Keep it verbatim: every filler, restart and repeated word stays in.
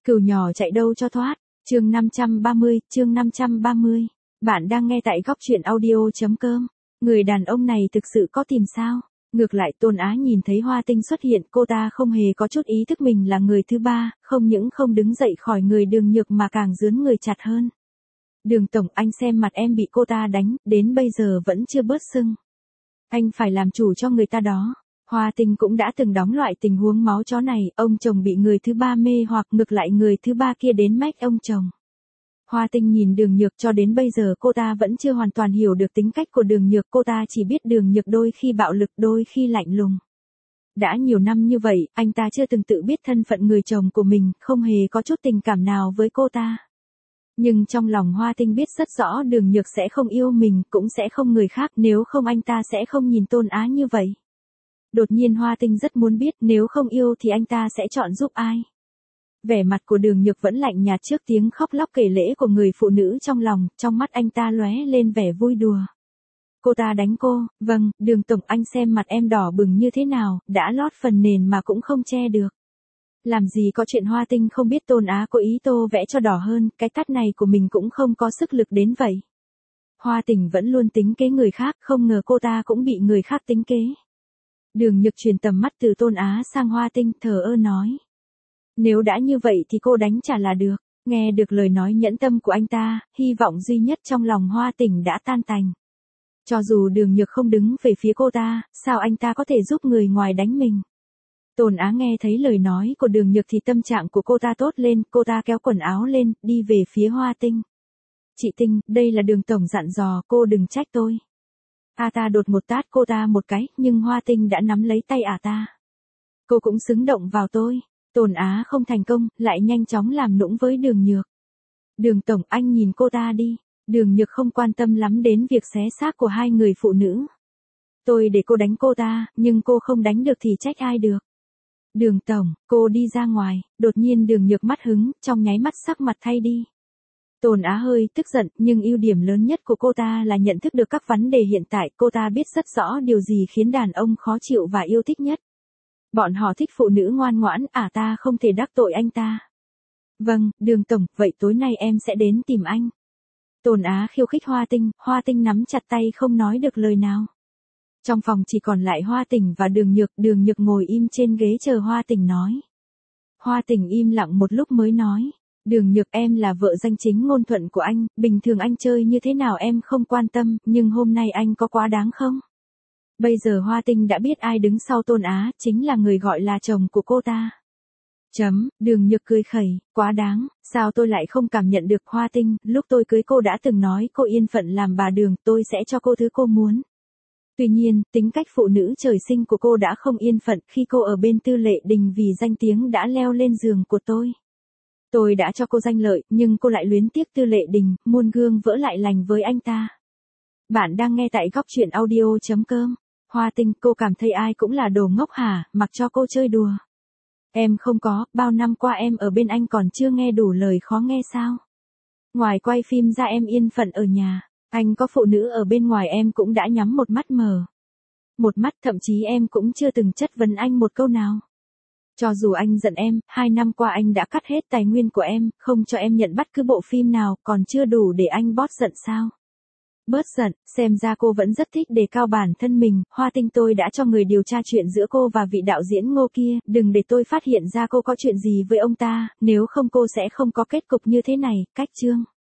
Cừu nhỏ chạy đâu cho thoát. Chương năm trăm ba mươi, chương năm trăm ba mươi. Bạn đang nghe tại góc truyện audio.com. Người đàn ông này thực sự có tìm sao? Ngược lại Tôn Á nhìn thấy Hoa Tinh xuất hiện, cô ta không hề có chút ý thức mình là người thứ ba, không những không đứng dậy khỏi người Đường Nhược mà càng dướn người chặt hơn. Đường tổng, anh xem mặt em bị cô ta đánh, đến bây giờ vẫn chưa bớt sưng. Anh phải làm chủ cho người ta đó. Hoa Tinh cũng đã từng đóng loại tình huống máu chó này, ông chồng bị người thứ ba mê hoặc ngược lại người thứ ba kia đến mách ông chồng. Hoa Tinh nhìn Đường Nhược, cho đến bây giờ cô ta vẫn chưa hoàn toàn hiểu được tính cách của Đường Nhược, cô ta chỉ biết Đường Nhược đôi khi bạo lực đôi khi lạnh lùng. Đã nhiều năm như vậy, anh ta chưa từng tự biết thân phận người chồng của mình, không hề có chút tình cảm nào với cô ta. Nhưng trong lòng Hoa Tinh biết rất rõ Đường Nhược sẽ không yêu mình, cũng sẽ không người khác, nếu không anh ta sẽ không nhìn Tôn Á như vậy. Đột nhiên Hoa Tinh rất muốn biết nếu không yêu thì anh ta sẽ chọn giúp ai. Vẻ mặt của Đường Nhược vẫn lạnh nhạt trước tiếng khóc lóc kể lể của người phụ nữ trong lòng, trong mắt anh ta lóe lên vẻ vui đùa. Cô ta đánh cô, vâng, Đường tổng, anh xem mặt em đỏ bừng như thế nào, đã lót phần nền mà cũng không che được. Làm gì có chuyện. Hoa Tinh không biết Tôn Á có ý tô vẽ cho đỏ hơn, cái tát này của mình cũng không có sức lực đến vậy. Hoa Tinh vẫn luôn tính kế người khác, không ngờ cô ta cũng bị người khác tính kế. Đường Nhược truyền tầm mắt từ Tôn Á sang Hoa Tinh, thờ ơ nói. Nếu đã như vậy thì cô đánh trả là được. Nghe được lời nói nhẫn tâm của anh ta, hy vọng duy nhất trong lòng Hoa Tinh đã tan tành. Cho dù Đường Nhược không đứng về phía cô ta, sao anh ta có thể giúp người ngoài đánh mình? Tôn Á nghe thấy lời nói của Đường Nhược thì tâm trạng của cô ta tốt lên, cô ta kéo quần áo lên, đi về phía Hoa Tinh. Chị Tinh, đây là Đường tổng dặn dò, cô đừng trách tôi. A ta đột một tát cô ta một cái, nhưng Hoa Tinh đã nắm lấy tay ả ta. Cô cũng xứng động vào tôi. Tôn Á không thành công, lại nhanh chóng làm nũng với Đường Nhược. Đường tổng, anh nhìn cô ta đi. Đường Nhược không quan tâm lắm đến việc xé xác của hai người phụ nữ. Tôi để cô đánh cô ta, nhưng cô không đánh được thì trách ai được. Đường tổng, cô đi ra ngoài. Đột nhiên Đường Nhược mất hứng, trong nháy mắt sắc mặt thay đi. Tôn Á hơi tức giận, nhưng ưu điểm lớn nhất của cô ta là nhận thức được các vấn đề hiện tại, cô ta biết rất rõ điều gì khiến đàn ông khó chịu và yêu thích nhất. Bọn họ thích phụ nữ ngoan ngoãn, ả ta không thể đắc tội anh ta. Vâng, Đường tổng, vậy tối nay em sẽ đến tìm anh. Tôn Á khiêu khích Hoa Tinh, Hoa Tinh nắm chặt tay không nói được lời nào. Trong phòng chỉ còn lại Hoa Tinh và Đường Nhược, Đường Nhược ngồi im trên ghế chờ Hoa Tinh nói. Hoa Tinh im lặng một lúc mới nói. Đường Nhược, em là vợ danh chính ngôn thuận của anh, bình thường anh chơi như thế nào em không quan tâm, nhưng hôm nay anh có quá đáng không? Bây giờ Hoa Tinh đã biết ai đứng sau Tôn Á, chính là người gọi là chồng của cô ta. Chấm, Đường Nhược cười khẩy, quá đáng, sao tôi lại không cảm nhận được. Hoa Tinh, lúc tôi cưới cô đã từng nói cô yên phận làm bà Đường, tôi sẽ cho cô thứ cô muốn. Tuy nhiên, tính cách phụ nữ trời sinh của cô đã không yên phận khi cô ở bên Tư Lệ Đình vì danh tiếng đã leo lên giường của tôi. Tôi đã cho cô danh lợi, nhưng cô lại luyến tiếc Tư Lệ Đình, muôn gương vỡ lại lành với anh ta. Bạn đang nghe tại góc truyện audio.com. Hoa Tinh, cô cảm thấy ai cũng là đồ ngốc hả, mặc cho cô chơi đùa. Em không có, bao năm qua em ở bên anh còn chưa nghe đủ lời khó nghe sao? Ngoài quay phim ra em yên phận ở nhà, anh có phụ nữ ở bên ngoài em cũng đã nhắm một mắt mờ. Một mắt, thậm chí em cũng chưa từng chất vấn anh một câu nào. Cho dù anh giận em, hai năm qua anh đã cắt hết tài nguyên của em, không cho em nhận bất cứ bộ phim nào, còn chưa đủ để anh bót giận sao? Bớt giận, xem ra cô vẫn rất thích đề cao bản thân mình. Hoa Tinh, tôi đã cho người điều tra chuyện giữa cô và vị đạo diễn Ngô kia, đừng để tôi phát hiện ra cô có chuyện gì với ông ta, nếu không cô sẽ không có kết cục như thế này. Cách chương.